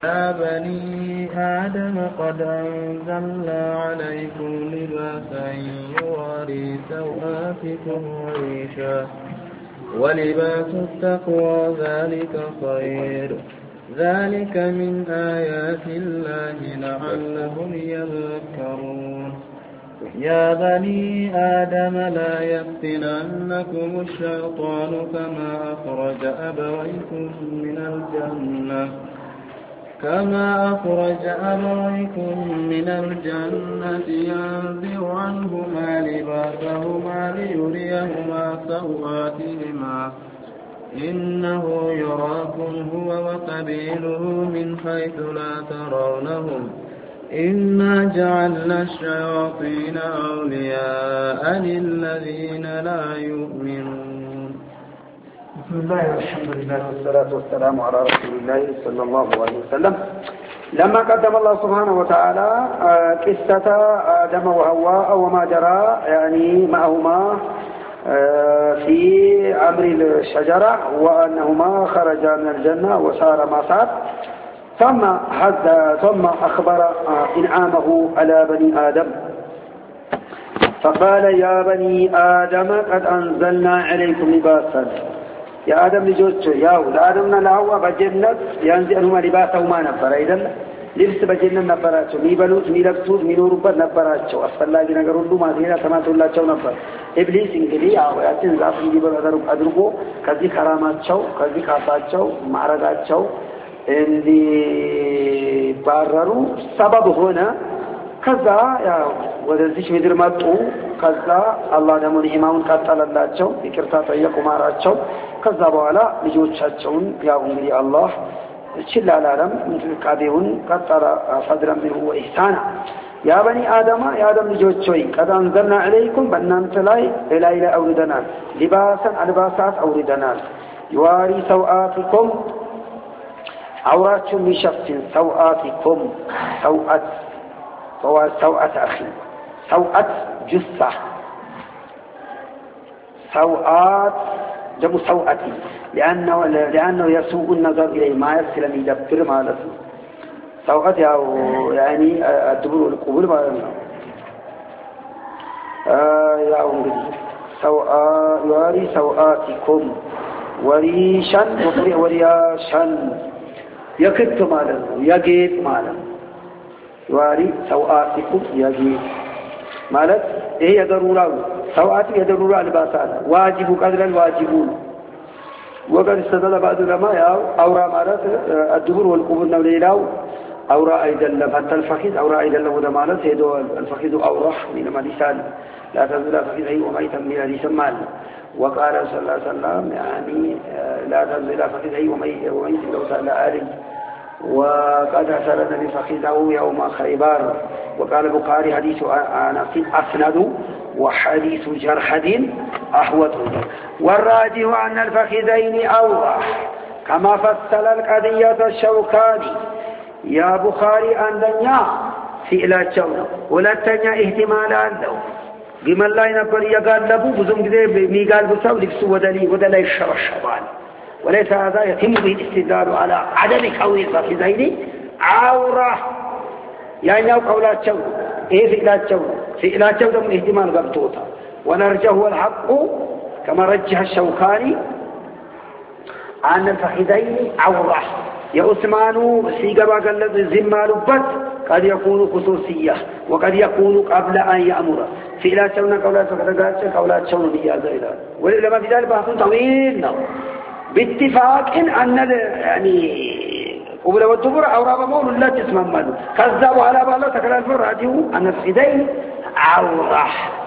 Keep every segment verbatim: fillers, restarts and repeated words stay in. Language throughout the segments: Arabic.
يا بني آدم قد أنزلنا عليكم لباسا يواري سوآتكم وريشا ولباس التقوى ذلك خير ذلك من آيات الله لعلهم يذكرون يا بني آدم لا يفتننكم الشيطان كما أخرج أبويكم من الجنة كما أخرج أبويكم من الجنة ينزع عنهما لباسهما ليريهما سوآتهما إنه يراكم هو وقبيله من حيث لا ترونهم إنا جعلنا الشياطين أولياء للذين لا يؤمنون. بسم الله والحمد لله والصلاة والسلام على رسول الله صلى الله عليه وسلم. لما قدم الله سبحانه وتعالى قصة آدم وحواء وما جرى يعني معهما في أمر الشجرة وأنهما خرجا من الجنة وصار ما صار، ثم ثم أخبر إنعامه على بني آدم فقال يا بني آدم قد أنزلنا عليكم لباسا. يا آدم لجوتشو ياو لآدمنا لهوا بجنة ينزل أنهما لباسهما نفر أيضا لبس بجنة نفراتشو ميبلوت ميلبسوت مينوربت نفراتشو أصفلا جنا قرردو ما دينا تمات الله تشو نفر إبليس إنجلي أو يأتين زاف يجيبر أدرقو كذي كراماتشو كذي خاصاتشو معرضاتشو اللي بارروا سبب هنا كذا يا ወደዚህ ምድር መጡ። ከዛ አላህ ደግሞ ኢማኑን ቀጠለላቸው፣ ይቅርታ ጠየቁ፣ ማራቸው። ከዛ በኋላ ልጆቻቸውን ያው እንግዲህ አላህ ችላ አላለም፣ እንክብካቤውን ቀጠለ። ፈድረን ቢሁ ወኢህሳና ያ በኒ አደማ የአደም ልጆች ሆይ ቀድ አንዘልና ዐለይኩም በእናንተ ላይ ላይ ላይ አውርደናል ሊባሰን አልባሳት አውርደናል ይዋሪ ሰውአቲኩም አውራችሁን የሚሸፍን ሰውአቲኩም ሰውአት سوءة أخي سوءة جثة سوءات جمع سوءتي لأنه, لأنه يسوء النظر إليه ما يرسل من يدبر ما لسه سوءت يعني الدبر والقبول ما لسه يا أمري يواري سوءاتكم وريشا ورياشا يكت ما لسه يجيت ما لسه يواري سوآتكم يجي مالت إيه يدرورا سوآتك يدرورا لباسانا واجب قدر الواجبون وقد استدل بعض العلماء أورا مالت الدبر والقبور نوليلاو أورا أيضا لم حتى الفخذ أورا أيضا له دمالت هيدو الفخذ أورح من مالسان لا تنزل فخذه وميتا من حديث مال وقال صلى الله عليه وسلم يعني لا تنزل فخذه وميتا لو سأل آله وقد أسرد بفخذه يوم خيبر. وقال البخاري حديث أنس أسند وحديث جرحد أحوط والراجح أن الفخذين أوضح كما فصل القضية الشوكاني. يا بخاري أن دنيا في إلى الشوك ولا تنيا احتمالات له بما الله ينبغي يقلبوا بزم كذا ميقال بسوا لبسوا ودلي ودلي الشر الشبان وليس هذا يتم به الاستدلال على عدم كون الفخذين عورة يعني قولات شو ايه فئلات شو فئلات شو دم اهتمال قبطوطة ونرجه الحق كما رجح الشوكاني أن الفخذين عورة يا عثمان سيقبا قال الزمان بط قد يكون خصوصية وقد يكون قبل أن يأمر فئلات شو قولات شو قولات شو نبيا زيلا ولما في ذلك بحث طويل باتفاق إن أن يعني قبل والدبر أورا بمول لا تسمى كذبوا على بالله تكلم الفراديو أن الفخذين عورة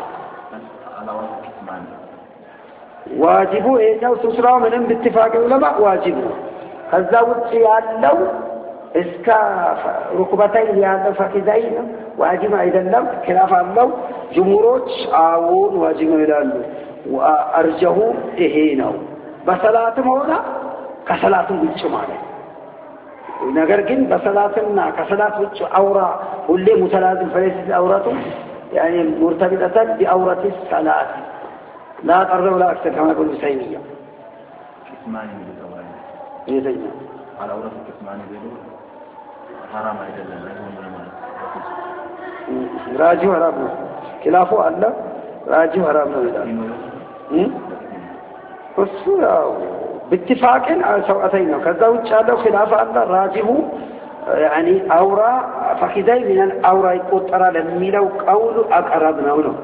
واجبوا إيه جو تسرى منهم باتفاق العلماء واجبوا كذبوا تيالو إسكا ركبتين لهذا الفخذين واجب أيضا لو خلاف الله جمهوروች አዎን ዋጅብ ይላሉ وأرجه ይሄ ነው በሰላትም ሆነ ከሰላትም ውጭ ማለት ነገር ግን በሰላትና ከሰላት ውጭ አውራ ሁሌ ሙተላዝም ፈለስ አውራቱ يعني مرتبطه باورات الصلاه لا قرب ولا اكثر كما يقول سيميه قسمان من الزواج يزين على اورات قسمان بيقول حرام አይደለም راجي حرام ነው خلافه አለ راجي حرام ነው ይላል እሱ ያው باتفاق سوءتين ነው ከዛ ውጭ ያለው خلاف አለ راجه يعني اورا فخذي من الاورا يقطر ለሚለው قول اقرب ነው ነው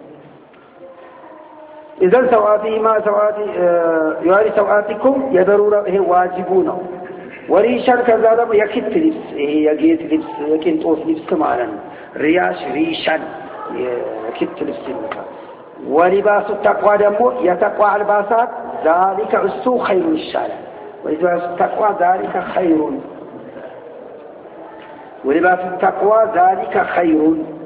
اذا سواتي ما سواتي يواري سواتكم يضرورا ይሄ ዋጅቡ ነው وريشان كذا ደግሞ የኪት ልብስ ይሄ የጌጥ ልብስ የቂንጦስ ልብስ ማለት ነው ሪያሽ ሪሻን የኪት ልብስ ይባላል ولباس التقوى ደግሞ የተقوى الباسات ذلك እሱ خير ይሻላል ولباس التقوى ذلك خير ولباس التقوى ذلك خير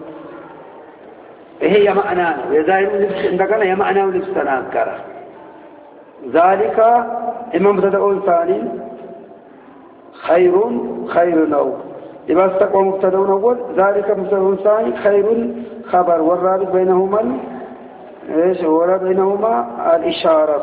ይሄ የማዕና ነው የዛይሩ ልብስ እንደገና የማዕናው ልብስ ተናገረ ذلك امام تدعون ثاني خير خير نو لباس التقوى مبتدا اول ذلك مبتدا ثاني خير خبر والرابط بينهما ايش ولا بينهما الاشاره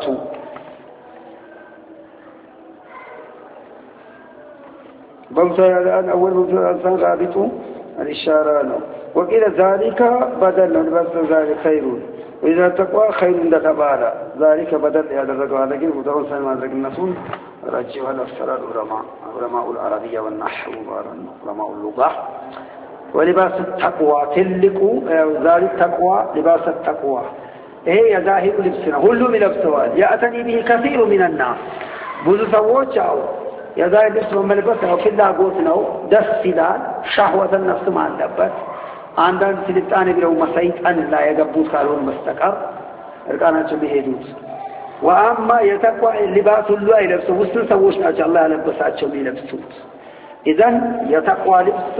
بمثال الان اول مبتدا رابط الاشاره نو وقيل ذلك بدل لباس ذلك خير واذا تقوى خير عند تبارا ذلك بدل هذا الرجل هذا كده مبتدا ثاني ما ذكر النصون رجع على أفسر العلماء علماء العربية والنحو علماء اللغة ولباس التقوى تلقوا ذلك تقوى لباس التقوى هي ظاهر لبسنا كل من لبسوال يأتني به كثير من الناس بذو سووش أو يظاهر لبس وملبسه وكلها قوتنا دس سلال شهوة النفس مع اللبس عندنا سلطان بلو مسيط أن لا يقبوت قالون مستقر رقانا بهدوت واما يتقوى اللباس اللي يلبسه وسط سووش ناجي الله يلبساቸው يلبسوት اذا يتقوى لبس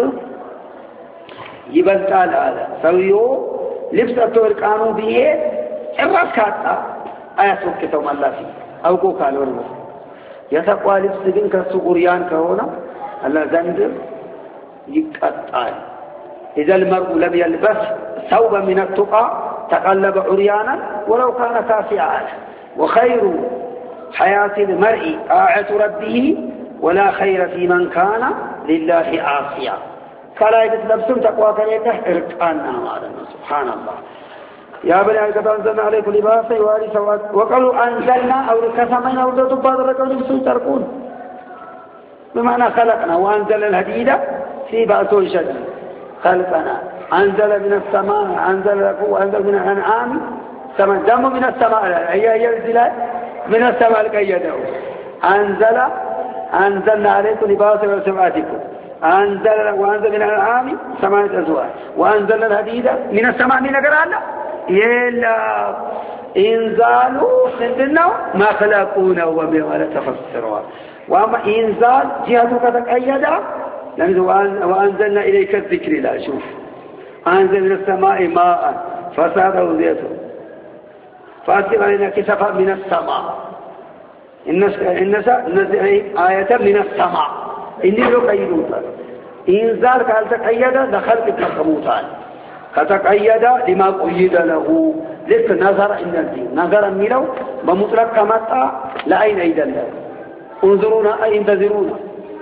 ይበልጣል አለ ሰውየው ልብስ አጥወርቃኑ ቢሄድ ጭራሽ ካጣ አያስወቅተው ማለት አውቆ ካልሆነ የተقوى ልብስ ግን ከሱ ቁርያን ከሆነ አላህ ዘንድ ይቀጣል اذا المرء لم يلبس ثوبا من التقى تقلب عريانا ولو كان كاسيا وخير حياة المرء طاعة ربه ولا خير في من كان لله عاصيا فلا يتلبسون تقوى كليته ارقانا معنا سبحان الله يا بني آدم أنزلنا عليكم لباسا يواري سواد وقالوا أنزلنا أو كسمنا أو تبادر لكم لبسون تركون بمعنى خلقنا وأنزل الهديد في بأس شديد خلقنا أنزل من السماء أنزل لكم أنزل من الأنعام سماء دم من السماء هي هي الزلال من السماء القيده أنزل أنزلنا عليكم لباسا وسواتكم أنزل وأنزل من الأنعام ثمانية أزواج وأنزل الحديد من السماء من قرآن يلا إنزالوا سندنا ما خلقونه ولا تفسروا وأما إنزال جهتك تقيدا وأنزلنا إليك الذكر لا شوف أنزل من السماء ماء فساد وديته فأسلم علينا كسفا من السماء النساء نزل آية من السماء إني لو قيدوتا إنزال قال تقيدا دخل التقبوتان فتقيد لما قيد له لك نظر إن الدين نظر ميلو بمطلق كمتا لأين أيضا له انظرونا أي انتظرونا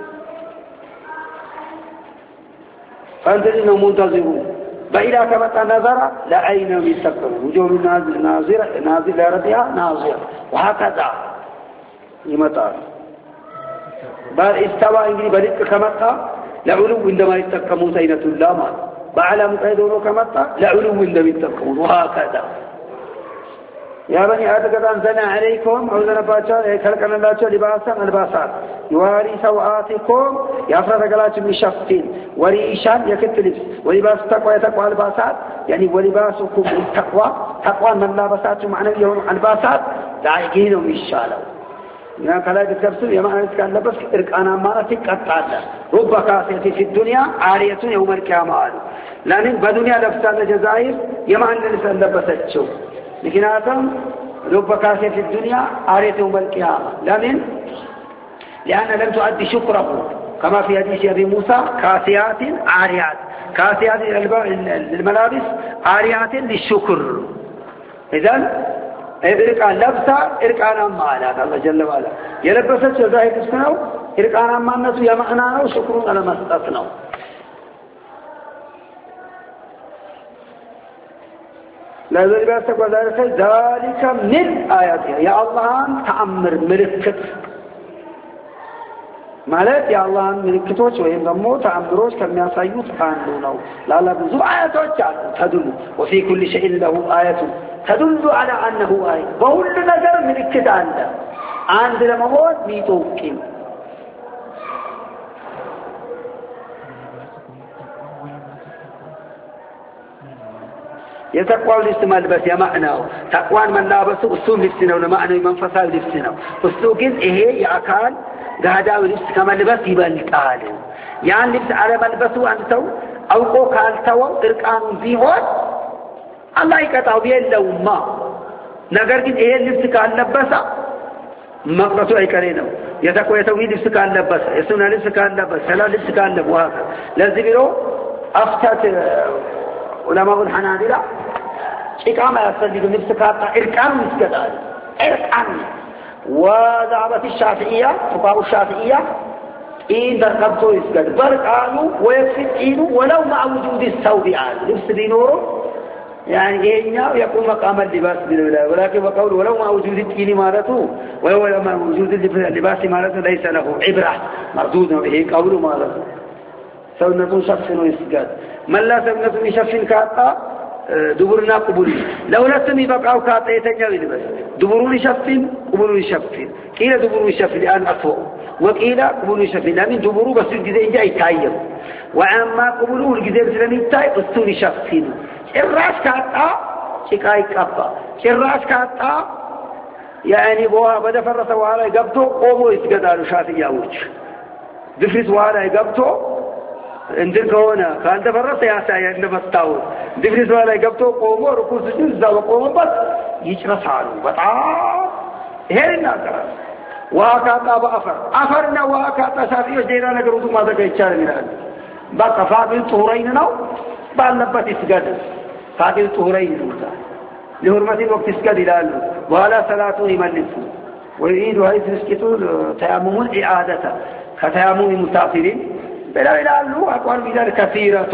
فانتظرنا منتظرون فإذا كمتا نظر لأين يستقبل وجوه نازل ناظرة نازل لربها ناظرة وهكذا يمتار بل استوى إنجلي بلدك كمتا لعلو عندما يتقمون سينة الله بعلى متعيدونه كمتا لعلو عندما يتقمون وهكذا يا بني آدم قد أنزلنا عليكم عوذنا باتشان خلقنا الله لباسا الباسات يواري سوآتكم يفرد قلاتهم بشفتين وريشان يكت لبس ولباس التقوى يتقوى الباسات يعني ولباسكم التقوى تقوى من لا بساتهم معنى يهون الباسات دعيقينهم الشالو يعني كلا يتكبسوا يما أنا يتكال لبس إرقانا مارا تقطع رب كاسية في الدنيا عارية يوم القيامة لأن بدنيا لبسات الجزائر يما أن لبسات لبساتشو لكن هذا رب كاسية في الدنيا عارية يوم القيامة لمن؟ لأن لم تؤدي شكره كما في حديث أبي موسى كاسيات عاريات كاسيات للملابس عاريات للشكر إذن إرقان لبسا إرقانا معنا الله جل وعلا يلبسات جزائر تسكنوا إرقانا ما الناس يمعناه وشكرون على مسأتنا لا ذلك وذلك ذلك من آياتها يا الله تأمر ملكت ማለት የአላህን ምልክቶች ወይም ደግሞ ተአምሮች ከሚያሳዩት አንዱ ነው ላላ ብዙ አያቶች አሉ ተድሉ وفي كل شيء له آية تدل على أنه آية በሁሉ ነገር ምልክት አለ አንድ ለመሆን ሚጠቁም يتقوى الاستمال بس يا معناه تقوى من لابسه أسلوب لبسنا ولا معنى منفصل لبسنا أسلوب إيه يا أكان قاعدة ولبس كمان لبس يبالتال يعني لبس على ملبسه أنتو أو قوك أنتو إركان فيهون الله يكتب يلو ما نقدر كن إيه لبس كان لبسه مقصود أي كرينه يتقوى يتوي لبس كان لبسه يسون لبس كان لبسه سلا لبس كان لبسه لازم يرو أفتت علماء الحنابلة إقامة يصدق لبس كان إركان مسكتال إركان وذهبت الشافعية فقهاء الشافعية إن درقبتوا يسجد برقانوا ويكفئينوا ولو مع وجود الثوب عاد لبس بنوره يعني إينا يكون مقام اللباس بالولاء ولكن وقول ولو مع وجود التين مالته ولو مع وجود اللباس مالته ليس له عبرة مردود به قول مالته سونة شفن ويسجد من لا سونة يشفن كاتا دبرنا قبول لو لا سمي بقاو كاتا يتنجا يلبس دبرون يشفن قبول يشفن قيل دبرون يشفن الآن أفوق وقيل قبول يشفن لمن دبرو بس الجزء جاي تايم وعما قبولوا الجزء سلمي تاي أستون يشفن الراس كاتا شكاي كابا الراس كاتا يعني بوها بدأ فرس وعلى يقبطو قوموا يسقداروا شافيا وجه دفرس وعلى يقبطو እንድን ከሆነ ካንተ ፈረሰ ያሳያ እንደመጣው ድፍሪስ ላይ ገብቶ ቆሞ ሩኩስ እዛው ቆሞበት ይጭረሳሉ በጣም ይሄን እናገራለን ዋካታ በአፈር አፈርና ዋካታ ሳፊዎች ሌላ ነገር ሁሉ ማድረግ አይቻልም ይላል በቃ ፋቂል ጡሁረይን ነው ባለበት ይስገድ ፋቂል ጡሁረይን ነው ለሁርመት ወቅት ይስገድ ይላሉ ወላ ሰላቱ ይመልሱ ወይዱ ሀይት ስኪቱ ተያሙሙን ኢዓደተ ከተያሙም ሙሳፊሪን بلا بلا له أقوال بذلك كثيرة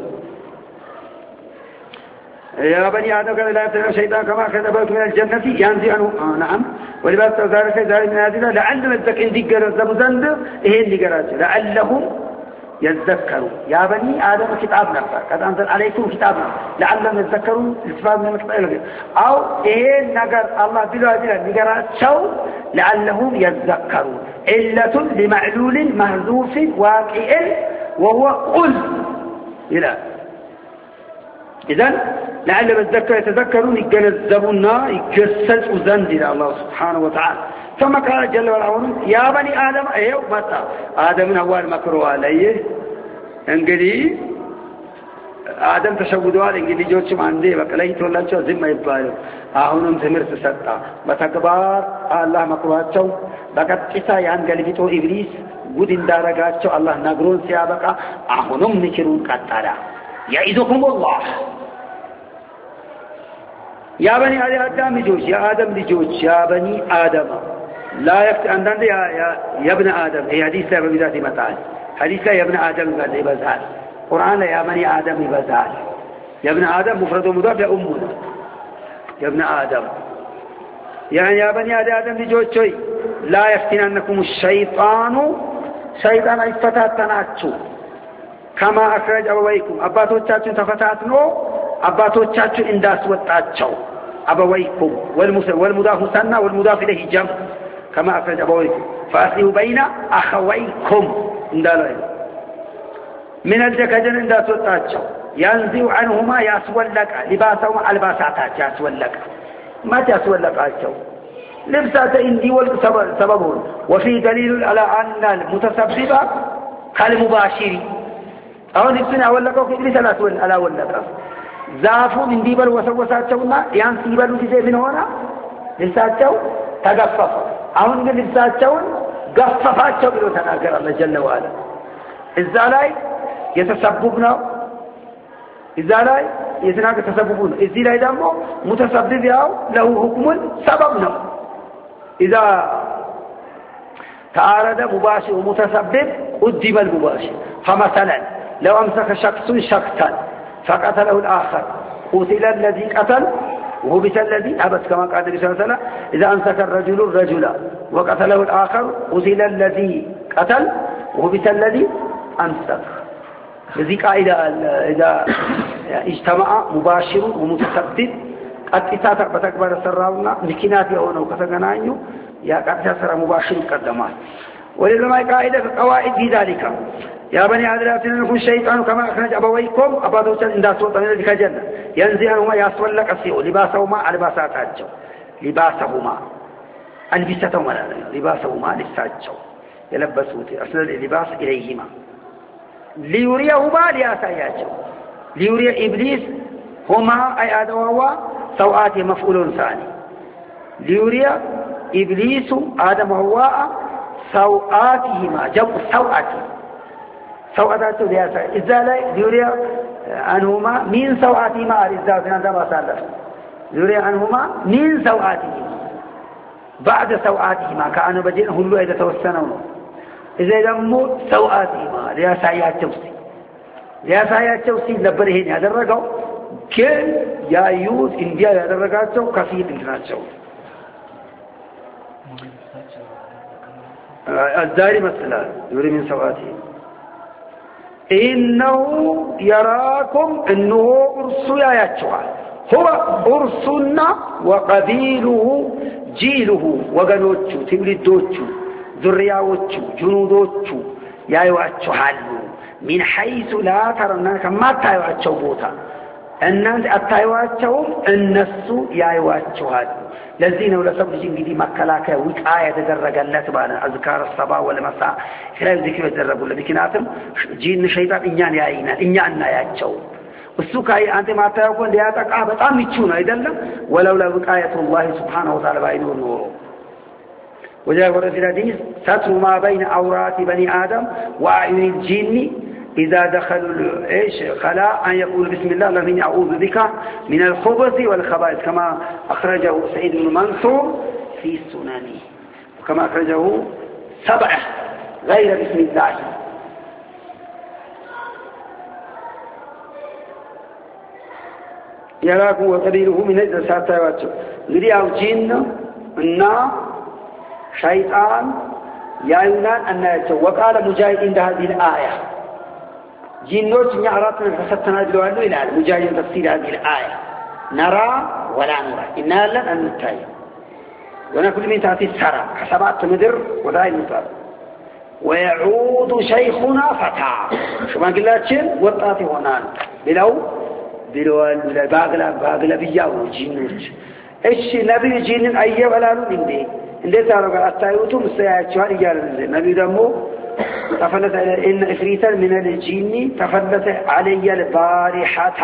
يا بني آدم قال لا يبتلع الشيطان كما كذبت من الجنة ينزي عنه آه نعم ولباس ذلك ذلك من هذه لعلهم يتذكرون ذكر الزمزند إيه ذكرات لعلهم يتذكروا يا بني آدم كتاب نفسك قد أنزل عليكم كتابنا لعلهم يتذكرون الاتفاق من المكتب أو إيه نقر الله بلا بلا نقرات شو لعلهم يتذكرون علة لمعلول محذوف واقع وهو قل إلى إذن لعلهم يتذكرون يتذكرون يجنزبون يجسسوا ذنب إلى الله سبحانه وتعالى ثم قال جل وعلا يا بني آدم أيوه متى آدم من أول مكروه عليه انقلي آدم تشودوا على انقلي جوتشم عندي بقلي تولنشو زي ما يبالو አሁንም ትምህርት ሰጣ በተግባር አላህ መክሯቸው በቀጥታ ያን ገልብጦ ኢብሊስ ጉድ እንዳረጋቸው አላህ ነግሮን ሲያበቃ አሁንም ምክሩን ቀጠለ ያይዙኩም አላህ ያ በኒ አደም ልጆች ያ አደም ልጆች ያ በኒ አደም لا يكت عندنا يا يا يا ابن آدم هي حديث لا بذات متعال حديث يا ابن آدم قال يبزال قرآن يا بني آدم يبزال يا ابن آدم مفرد ومضاف يا أمنا يا ابن آدم يعني يا بني آدم لجوتشوي لا يفتننكم الشيطان شيطان يفتتناچو كما أخرج أبويكم أباتوچاچو تفتاتنو أباتوچاچو انداسوطاچو أبويكم والمضاف سنة والمضاف إليه جمع كما أخرج أبويكم فأصلحوا بين أخويكم اندالوي من الجكجن انداسوطاچو ينزع عنهما يسولك لباسهما الباساتاچ يسولك ما تسولكاچو لبسات اندي والسبب وفي دليل على أن المتسبب كالمباشر أو لبسنا أولكو في إبليس على أولك ዛፉ እንዲበል ወሰወሳቸውና ያን ሲበሉ ጊዜ ምን ሆነ ልብሳቸው ተገፈፈ አሁን ግን ልብሳቸውን ገፈፋቸው ብሎ ተናገረ አላህ ጀለ ወዐላ እዛ ላይ የተሰብብ ነው እዛ ላይ የዝናገ ተሰብቡ ነው እዚህ ላይ ደግሞ ሙተሰብብ ያው له حكم سبب ነው اذا تعارض مباشر ومتسبب قدم المباشر فمثلا لو أمسك شخص شخصا فقتله الآخر قتل الذي قتل وهبس الذي هبس كما قال النبي صلى الله عليه وسلم إذا أمسك الرجل الرجل وقتله الآخر قتل الذي قتل وهبس الذي أمسك. الذي قائد إذا اجتمع مباشر ومتسبب قد إتاتك بتكبر السراونا مكينات يهونه كتغنانيو يا قد سر مباشر قدمات. وللعلماء قاعدة قواعد في ذلك يا بني آدم لا تنكم الشيطان كما أخرج أبويكم أبادوتا إن داسوا طمئن ذلك الجنة ينزعنهما يسول لك السيء لباسهما على لباساتاجو لباسهما ألبستهما لباسهما لساجو يلبسوت أصل اللباس إليهما ليريهما لياساياجو ليري إبليس هما أي آدم وهو سوآت مفعول ثاني ليري إبليس آدم وهو سوآتهما جمع سوآت سوآتات لياسا إذا لا ليري عنهما من سوآتهما إذا كان دابا سالف ليري عنهما من سوآتهما بعد سوآتهما كأنه بدين هلو إذا توسنوا إذا دموا سوآتهما لياسا ياتوسي لياسا ياتوسي لبرهين هذا الرقم كل يا يوز إنديا هذا الرقم كثير إنتناتشو الداري مثلا يري من سوآته إنه يراكم إنه أرسو يا يتشوى هو أرسلنا وقبيله جيله وقنوتشو تبلدوتشو ذرياوتشو جنودوتشو يا يواتشو حالو من حيث لا ترنا كما تايواتشو بوتا الناس أتايواتشوهم النسو يا يواتشو حالو لذين ولا سبب جنجدي مكلاك وقاية تدرج الله تبارك أذكار الصباح والمساء خلال ذكر تدرج ولا بكناتهم جين الشيطان إنيان يا إينا إنيان يا تشو والسكاي أنت ما تقول لياتك أبد أم يتشون أيضا ولولا وقاية الله سبحانه وتعالى بينه النور وجاء ورسل الحديث ستر ما بين عورات بني آدم وأعين الجن إذا دخلوا إيش خلاء أن يقول بسم الله الذي أعوذ بك من الخبث والخبائث كما أخرجه سعيد بن منصور في السنن وكما أخرجه سبعة غير بسم الله يراكم وقبيله من هذا ساتوات لرياو جن النار شيطان يا يونان أن يتو وقال مجاهد عند هذه الآية جنوت نعراتنا فستنا دلوانو إلى مجاهد تفسير هذه الآية نرى ولا نرى إنا لن أن نتاي ونقول من تحت السرى حسبات مدر وذاي المطار ويعود شيخنا فتى شو ما قلتشن وطاتي هنان بلو بلو باقلا باقلا بياو جنوت إيش نبي جن أيه ولا نبي إندي تعرف أتايوتو مستيعشوا رجال النبي دمو تفلت إن إفريتا من الجن تفلت علي البارحة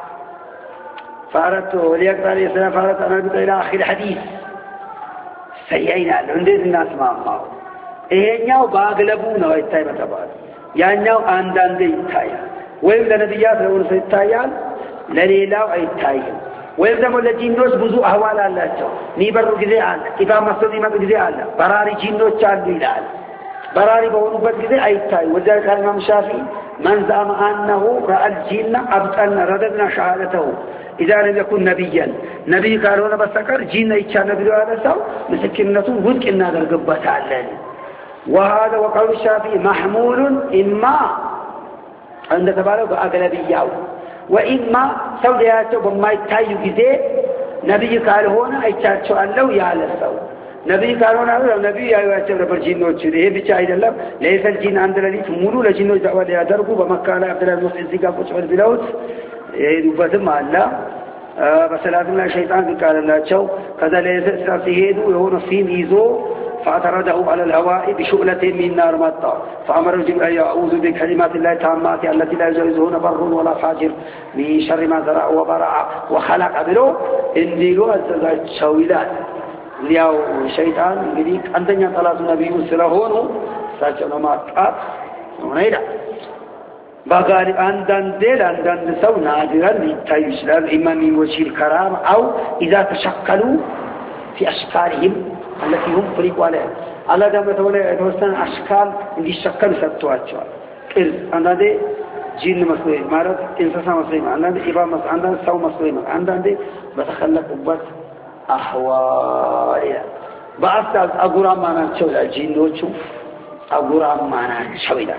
فأردت وليقضى عليه السلام فأردت أن أربط إلى آخر الحديث سيئين عندي الناس ما أمامه إيه نياو باقلبونا ويتايمة تبال يعني نياو آندان دي يتايا ويبدأ نبيات لون سيتايان لليلاو أيتايا ويبدأ مولى جنوس بزو أهوال الله جو نيبرو كذي آل إذا مصدي ما كذي آل براري جنوس چاندو إلى آل براري بونوبت كذي أيتاي وذلك قال الإمام الشافعي من زعم أنه رأى الجن أبطلنا رددنا شهادته إذا لم يكن نبيا نبي قالوا بسكر جن يتشان نبي هذا سو مسكنته ودك إن هذا القبة على وهذا وقول الشافعي محمول إما عند تبارك بأغلبية وإما سودياته بما يتايو كذي نبي قال هنا أيتشان شو الله يعلى سو نبي قالوا هذا نبي يا يواتر برجينو تشريه بيشاهد الله ليس الجن عند الذي تمولوا لجنو دعوة يدركوا بمكان عبد الله المسلم زكاة وشعر بلوت يدوبتم الله بسلاتنا الشيطان قال الله شو كذا ليس سيهدوا يهون فين يزو فاعترضه على الهواء بشغلة من نار مطا فأمر الجبل أن يعوذ بكلمات الله التامات التي لا يجوزهن بر ولا فاجر من شر ما زرع وبرع وخلق بلو اندلو الزجاج شويلات لياو الشيطان يقولك عندنا ثلاث نبي سلهونه ساجنا ما قات ونيدا بغاري عندن دل عندن سو نادرا لتيسر الإمام وشير الكرام أو إذا تشكلوا في أشكالهم التي هم فريقوا عليها على دم تولى توسن أشكال اللي شكل سبتواتشوا كل أنا ده جين مسلم مارد إنسان مسلم أنا ده إبا مس أنا سو مسلم أنا ده بتخلق بس أحوال بعض أقرام ما نشوف الجين نشوف أقرام ما نشوفه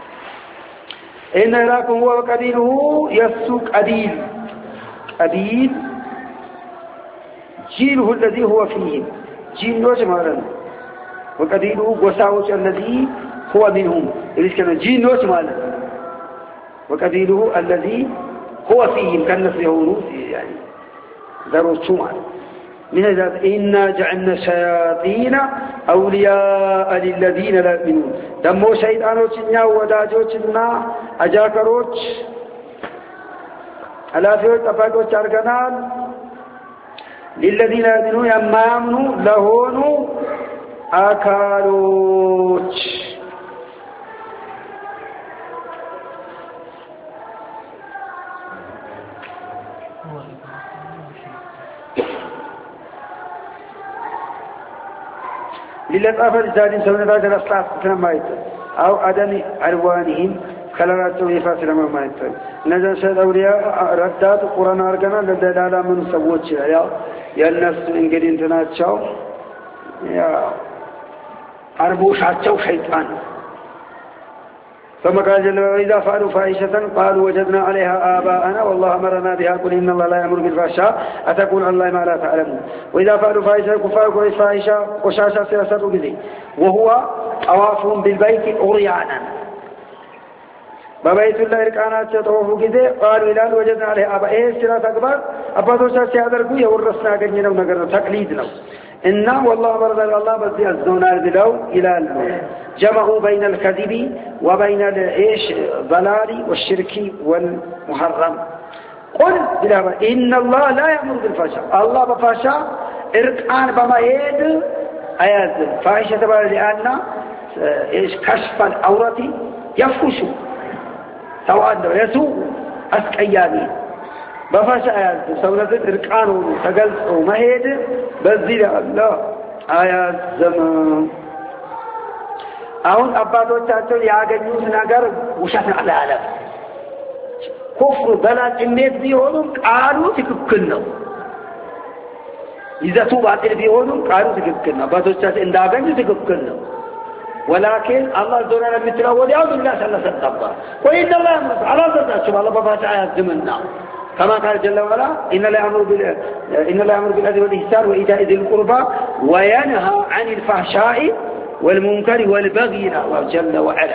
إن راكم هو قديره يسوق قدير قدير جيله الذي هو فيه جيل نوش مالنا وقديره وساوش الذي هو منهم إذا كان جيل نوش مالنا وقديره الذي هو فيه كان نفسه يعني ذروا شمال من هذا إنا جعلنا شياطين أولياء للذين لا يؤمنون دمو شيطانوش نيا وداجوش نا أجاكروش ألا فيوش تفاقوش أرغنان للذين لا يؤمنون يما يمنوا لهونوا أكاروش للأطاف الزادين سونا ذات الأصلاف كما يتم أو عدم عروانهم خلالات ويفاس لما ما يتم نزل سيد أولياء ردات القرآن أرقنا لدلالا من سووتش يا يا الناس إن قد انتناتشوا يا أربوش عتشوا شيطان ثم قال جل وإذا فعلوا فاحشة قالوا وجدنا عليها آباءنا والله أمرنا بها قل إن الله لا يأمر بالفحشاء أتقول الله ما لا تعلمون وإذا فعلوا فاحشة كفار قريش فاحشة قشاشة سياسة بذي وهو طوافهم بالبيت عريانا ببيت الله ركعانات يطوفوا كذا قالوا إلى وجدنا عليها آباء إيه سيرات أكبر أبادوشا سيادركوا يورسنا قنينا ونقرنا تقليدنا إنه والله أمرنا الله بس يأذننا ذلو إلى الموت جمعوا بين الكذب وبين الإيش ضلال والشرك والمحرم قل بلا إن الله لا يأمر بالفحشاء الله بفحشاء إرقان بما يد آيات فاحشة تبع لأن إيش كشف العورة يفحش سواء يسوء أسكياني بفحشاء آيات سورة إرقان تقلص وما يد بذل الله آيات زمان አሁን አባቶቻቸው ያገኙት ነገር ውሸት ነው አለ ኩፍር በላጭነት ቢሆንም ቃሉ ትክክል ነው ይዘቱ ባጥል ቢሆንም ቃሉ ትክክል ነው አባቶቻቸው እንዳገኙ ትክክል ነው ولكن الله ዞራ ለምትለው ወዲያው ቢላ ሰለሰጠባ ወይን الله على ذاتቸው الله በፋሻ ያዝምና كما قال جل وعلا إن لا يأمر بال إن لا يأمر بالعدل والإحسان وإيتاء ذي القربى وينهى عن الفحشاء والمنكر والبغي جل وعلا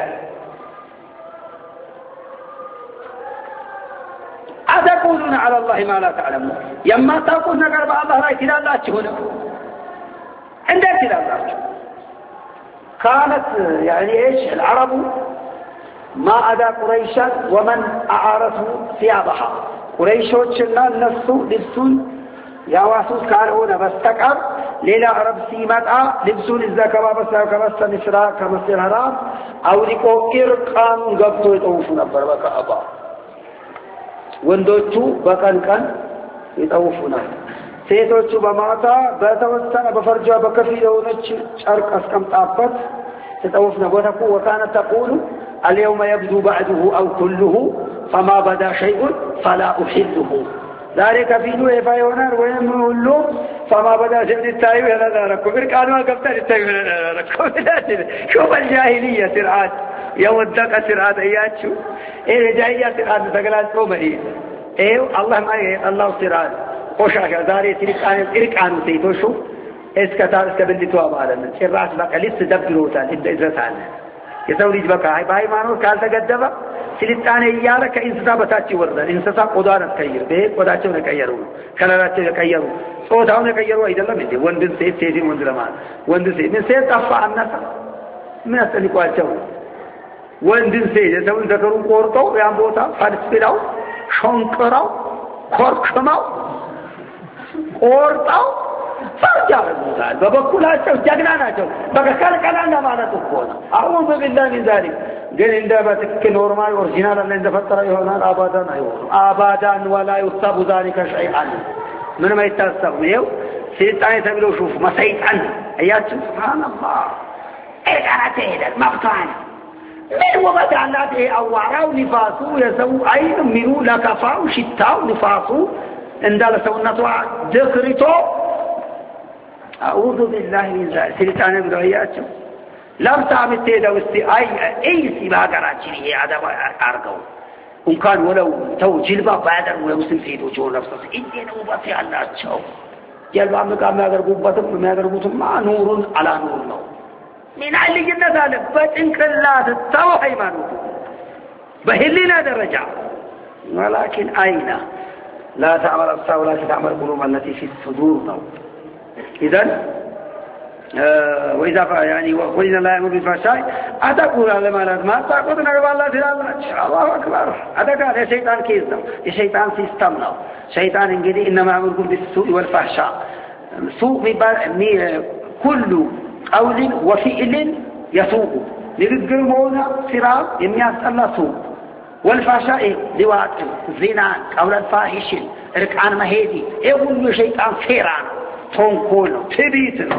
أتقولون على الله ما لا تعلمون يما تقول نقر الله رأيت إلى الله هنا عندك إلى الله كانت يعني إيش العرب ما أدى قريشا ومن أعارته ثيابها قريشوچنا النفس لبسون يا واسوس كارهون بستقر ليلا عرب سيمتا لبسون إذا كما بسا كما سنسرا كما سنهرام أو لكو إرقان قبطو يتوفو نبر بكا أبا وندوچو بكان كان يتوفو نبر سيتوچو بماتا باتوستان بفرجوا بكفي لونج شارك أسكم تابت يتوفو نبر وكانت تقول اليوم يبدو بعده أو كله فما بدا شيء فلا أحله ذلك في نوع فايونار ويمهلو فما بدا شيء التايو هلا داركو بركانوا قبطان التايو هلا داركو شوف الجاهلية سرعات يوم الدقة سرعات اياتشو ايه الجاهلية سرعات تقلال صوبهي ايه الله ما ايه الله سرعات قشاشا داري تركانو سيتوشو اسكتار اسكبندتوا بعدنا سرعات بقى لسه دبلوتان ابدا ازرتان يسوليج بقى هاي باي مانو قال تقدبا سلطان እያለ ከእንስሳ በታች ይወርዳል እንስሳ ቆዳን ተቀይር በይ ቆዳቸው ተቀየሩ ከለራቸው ተቀየሩ ጾታው ተቀየሩ አይደለም እንዴ ወንድ ሴት ሴት ወንድ ለማለት ወንድ ሴት ምን ሴት ጠፋ አናሳ ምን አስተልቋቸው ወንድ ሴት የሰውን ዘከሩ ቆርጠው ያን ቦታ ፋልስፊላው ሾንቅራው ኮርክማው ቆርጠው ፈርጃው ይላል በበኩላቸው ጀግና ናቸው በከልከላና ማለት እኮ ነው አሁን በቢላህ ምን ዛሬ ግን እንደ በትክ ኖርማል ኦሪጂናል አለ እንደፈጠረ ይሆናል አባዳን አይሆንም አባዳን ወላ ይصاب ذلك شيئا ምን ማይታሰብ ነው ሰይጣን ተብሎ ሹፍ ማሰይጣን አያችሁ ሱብሃንአላህ إرجعنا تهدر مقطعنا من وقت علاته أوارا ونفاسو يسو أي منو لكفا وشتا ونفاسو عندما سونتوا ذكرتو أعوذ بالله من ذلك سلطان بدوياتو لم تعمل تيدا وستي أي أي سباق راجلي هذا أرجو إن كان ولو تو جلبا بعدر ولا مسلم سيدو جو نفسه إني نوبة في الله تشوف جلبا مكان ما أقرب بطم ما أقرب بطم ما نور على نور له من علي جنة ذلك بإن كلا تتوه إيمانه بهلنا درجة ولكن أين لا تعمل الصلاة ولا تعمل القلوب التي في الصدور إذن آه وإذا يعني وإذا لا يأمر بالفحشاء أتقول على ما لا ما تقول نقول الله تعالى الله أكبر هذا كان الشيطان كيزنا الشيطان سيستمنا شيطان إنجدي إنما أمركم بالسوء والفحشاء سوء مي كل قول وفعل يسوء نذكر مونا سراب يمياس الله سوء والفحشاء لواء زنا قول الفاحش ركعان مهدي يقول الشيطان فيران تنقل تبيتنا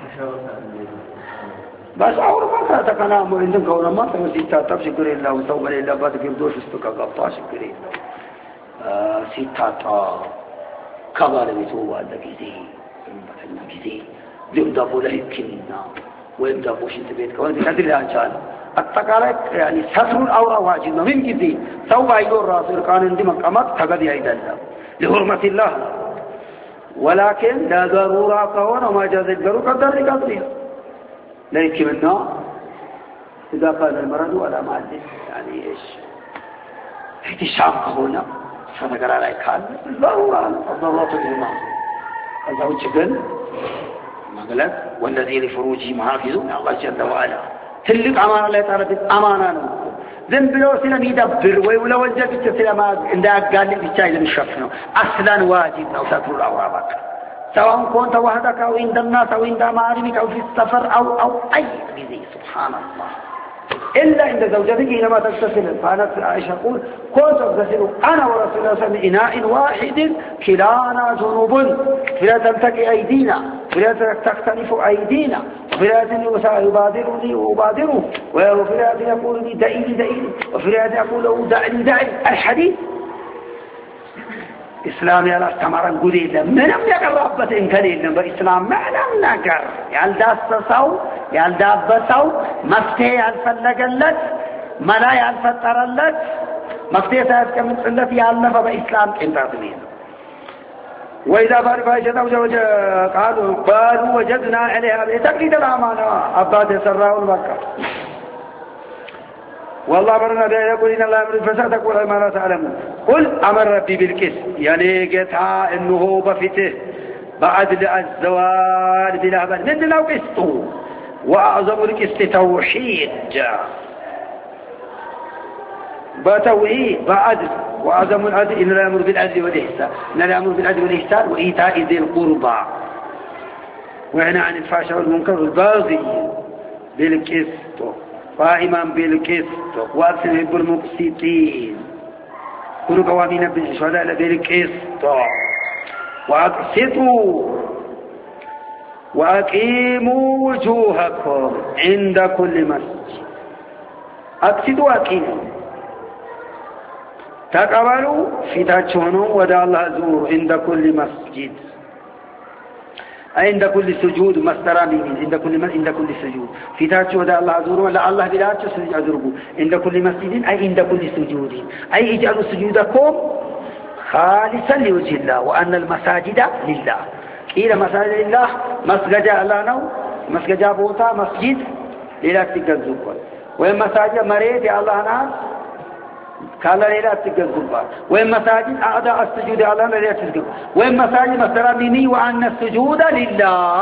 بس أول ما كانت كلام عندهم قولا ما تمسيتا تبشكر الله وتوبة لله بعد كردوش استوكا قبطا شكر الله سيتاتا كبار بيتوبة لكذي لكذي يمدبوا لهكنا ويمدبوا شنت بيتك وانت تدري عن التقالك يعني ستر الأورا واجب من كذي سوى يدور راسل كان عندي مقامات تقضي عيد الله لحرمة الله ولكن لا ضرورة قوان وما جاز الجرور قدر لقدرها لكن منه إذا قال المرض ولا معدل يعني إيش احتشام هنا فنقر على كان ضرورة ضرورة الإمام الزوج قال ما قالت والذي لفروجه محافظون الله جل وعلا تلك أمانة الله تعالى أمانة ذنب لو سلم يدبر ولو وجدت سلم عندك قال لي بتاعي المشفنه أصلا واجب أو ستر الأوراق سواء كنت وحدك أو عند الناس أو عند معارفك أو في السفر أو أو أي شيء سبحان الله إلا عند زوجتك حينما تغتسل كانت عائشة تقول كنت أغتسل أنا ورسول الله صلى الله عليه وسلم إناء واحد كلانا جنوب فلا تلتقي أيدينا فلا تختلف أيدينا فلا يبادرني وأبادره وفلا يقول لي دعيني دعيني وفلا يقول له دعني دعني الحديث إسلامي على استمرار قديدا من أم يقربت إن كليلا بإسلام ما لم نقر يالداس سو يالداب سو مفتي يالفلقلت ملا يالفترلت مفتي سيسك من سلت يالنف بإسلام انتظمين وإذا فارفاشة وجه قالوا قالوا وجدنا عليها بتقليد الأمانة أباد سراء المكة والله برنا بها يقول إن الله أمر الفساد تقول ما لا تعلمون قل أمر ربي بالكسب يعني قطع إنه بفته بعد الزوال بلا بل من لو قسطه وأعظم القسط توحيد بتوحيد بعد وأعظم العدل إن لا يأمر بالعدل والإحسان إن لا يأمر بالعدل والإحسان وإيتاء ذي القربى وعنى عن الفحشاء والمنكر والبغي بالقسط قائما بالقسط وأبشر بالمقسطين كونوا قوامين بالشهداء بالقسط وأقسطوا وأقيموا وجوهكم عند كل مسجد أقسطوا وأقيموا تقبلوا في تاجهنوا ودع الله زور عند كل مسجد عند كل سجود مسترامين عند كل عند كل سجود في تاجه ودع الله زور ولا الله بلا تسجد أزرقوا عند كل مسجد أي عند كل سجود أي اجعلوا سجودكم خالصا لوجه الله وأن المساجد لله قيل مساجد لله مسجد الله نو مسجد بوتا مسجد لله تجذبوا وين مساجد مريض الله ناس قال لا تجذبوا وين مساجد أعداء السجود الله لا تجذبوا وين مساجد مسراميني وأن السجود لله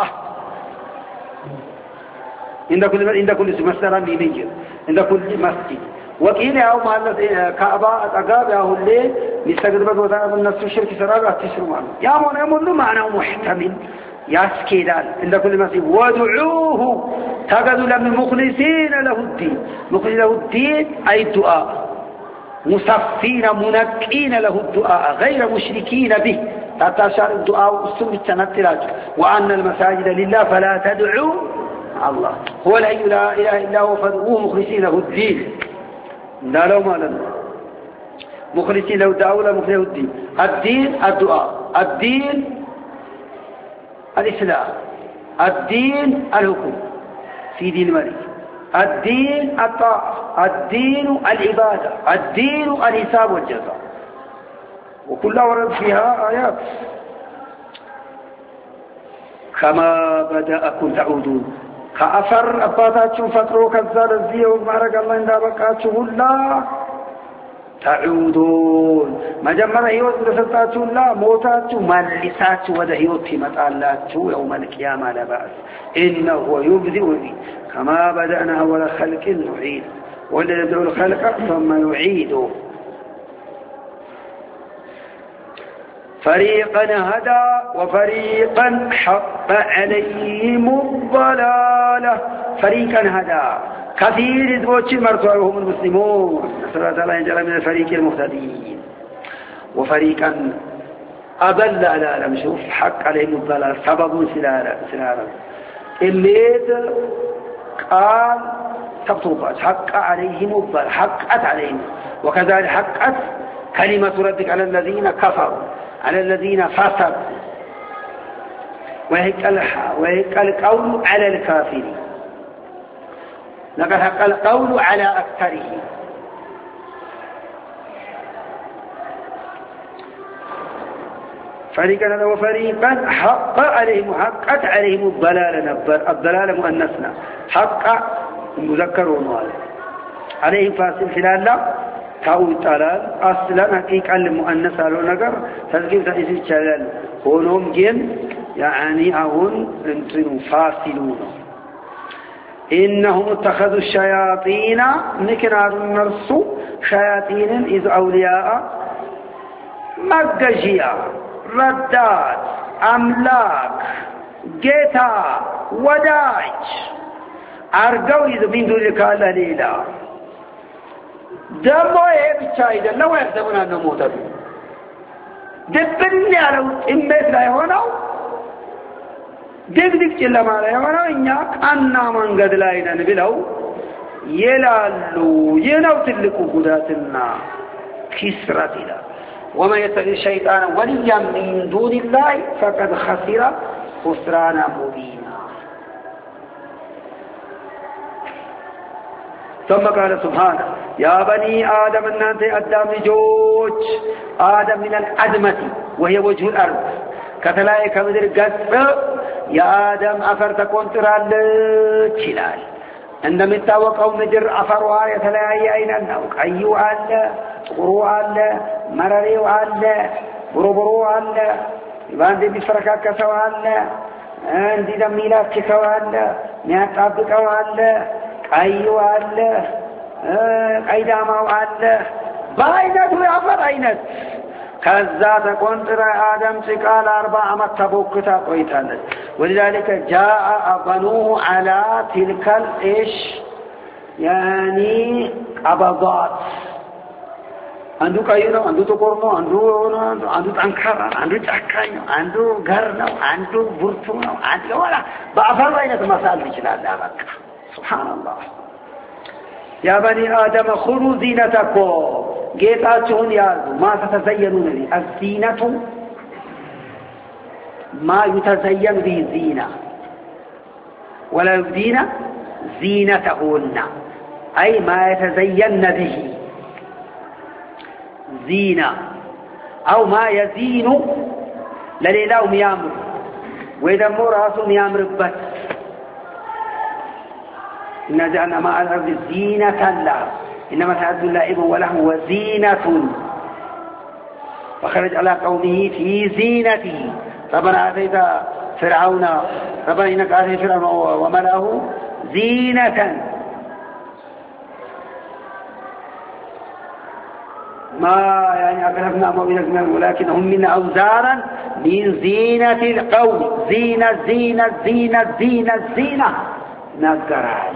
عند كل عند كل مسراميني عند كل مسجد وقيل يا محل كعبة أقاب يا هلي نستقد بدوتا من نفس الشرك سرابة تسرمان يا من يمن معنى محتمل يا سكيدان عند كل مسجد وادعوه تقدوا لم مخلصين له الدين مخلص له الدين أي الدعاء مصفين منقين له الدعاء غير مشركين به تتشار الدعاء والسم التنتراج وأن المساجد لله فلا تدعوا الله هو الحي لا إله إلا هو فادعوه مخلصين له الدين لا لو ما لنا مخلصين له الدعوة مخلصين له الدين الدين الدعاء الدين الإسلام الدين الحكم في دين الملك الدين الطاعة الدين العبادة الدين الحساب والجزاء وكلها ورد فيها آيات كما بدأكم تعودون كأفر أباتاتكم فتروا كذال الزيه ومعرق الله إن بقاتكم لا تعودون ما جمع هيوت لسطاتكم لا موتاتكم ما لساتكم وده هيوت متعلاتكم يوم القيامة لا بأس إنه هو يبدئ كما بدأنا أول خلق نعيد والذي يبدأ الخلق ثم يعيده فريقا هدى وفريقا حق عليهم الضلالة فريقا هدى كثير دوتش مرتوعهم المسلمون نسأل الله تعالى يجعل من الفريق المهتدين وفريقا أضل على لم شوف حق عليهم الضلال سبب سلالة سلالة الليل قال تبطوبات حق عليهم الضلال حقت عليهم وكذلك حقت كلمة ربك على الذين كفروا على الذين فسقوا وهيك القول على الكافرين لقد حق القول على أكثرهم فريقا وفريقا حق عليهم حقت عليهم الضلال الضلال مؤنثنا حق مذكر ومؤنث عليهم فاصل خلال لا تاو تعالى اصلا حقيقه المؤنث على ነገር تذكير تحديث ይቻላል ሆኖም ግን يعني አሁን እንትኑ ፋሲሉ ነው انهم اتخذوا الشياطين ምክንያቱ እነርሱ ሸያጢንን إذ أولياء መገዢያ ረዳት አምላክ ጌታ ወዳጅ አርገው ይዘ ቢንዱል ካለ ሌላ ደግሞ ይሄ ብቻ አይደለም ወይዘቡና ነው ሞተው ድብን ያለው እምነት ላይ ሆነው ድግድግ ጨለማ ላይ ሆነው እኛ ቃና መንገድ ላይ ነን ብለው ይላሉ የነው ትልቁ ጉዳትና ኪስራት ይላል وما يتخذ الشيطان وليا من دون الله فقد خسر خسرانا مبينا ثم قال سبحانه يا بني آدم الناس أدام جوج آدم من الأدمة وهي وجه الأرض كتلايك مدر قصر يا آدم أفر تكون ترى الجلال عندما يتوقعوا مدر أفرها يتلاي أين النوك أيو على قروا على مرروا على بربروا على يبان دي بفركا كسوا على عندي دميلات كسوا على نياتابقوا على أيو على أيداموا على باينت ويعفر أينت كذا تكون ترى آدم سقال أربع عمت تبوكتا قويتانت ولذلك جاء أبنوه على تلك الإيش يعني قبضات عنده كاينو عنده تقرنو عنده عنده تنكرا عنده تأكاينو عنده غرنو عنده برتونو عنده ولا بأفر أينت مسال بجلال دابك سبحان الله يا بني آدم خذوا زينتكم جيتاتهم يازو ما تتزينون به الزينة ما يتزين به الزينة ولا يبدين زينتهن أي ما يتزين به زينة أو ما يزين لليلهم يامر ويدمو راسهم يامر بس إن جعلنا ما الأرض زينة له إنما تعد اللائب وله وزينة وخرج على قومه في زينته ربنا آتيت فرعون ربنا إنك آتيت فرعون وملأه زينة ما يعني أكلفنا موبيلك ولكن هم من أوزارا من زينة القوم زينة زينة زينة زينة زينة نذكرها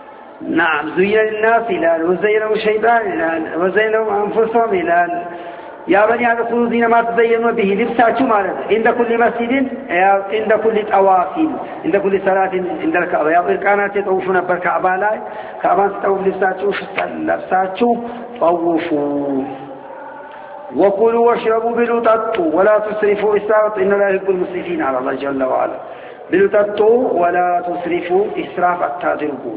نعم زين للناس إلى وزينوا الشيطان إلى وزينوا أنفسهم إلى يا بني هذا زين ما تزينوا به لبساتكم مالنا عند كل مسجد عند كل طواف عند كل صلاة عند الكعبة يا إركانات يطوفون بالكعبة لا كعبة تطوف لبساتكم لبساتكم طوفوا وكلوا واشربوا بلططوا ولا تسرفوا إسراف إن لا يحب المسرفين على الله جل وعلا بلططوا ولا تسرفوا إسراف التاجروا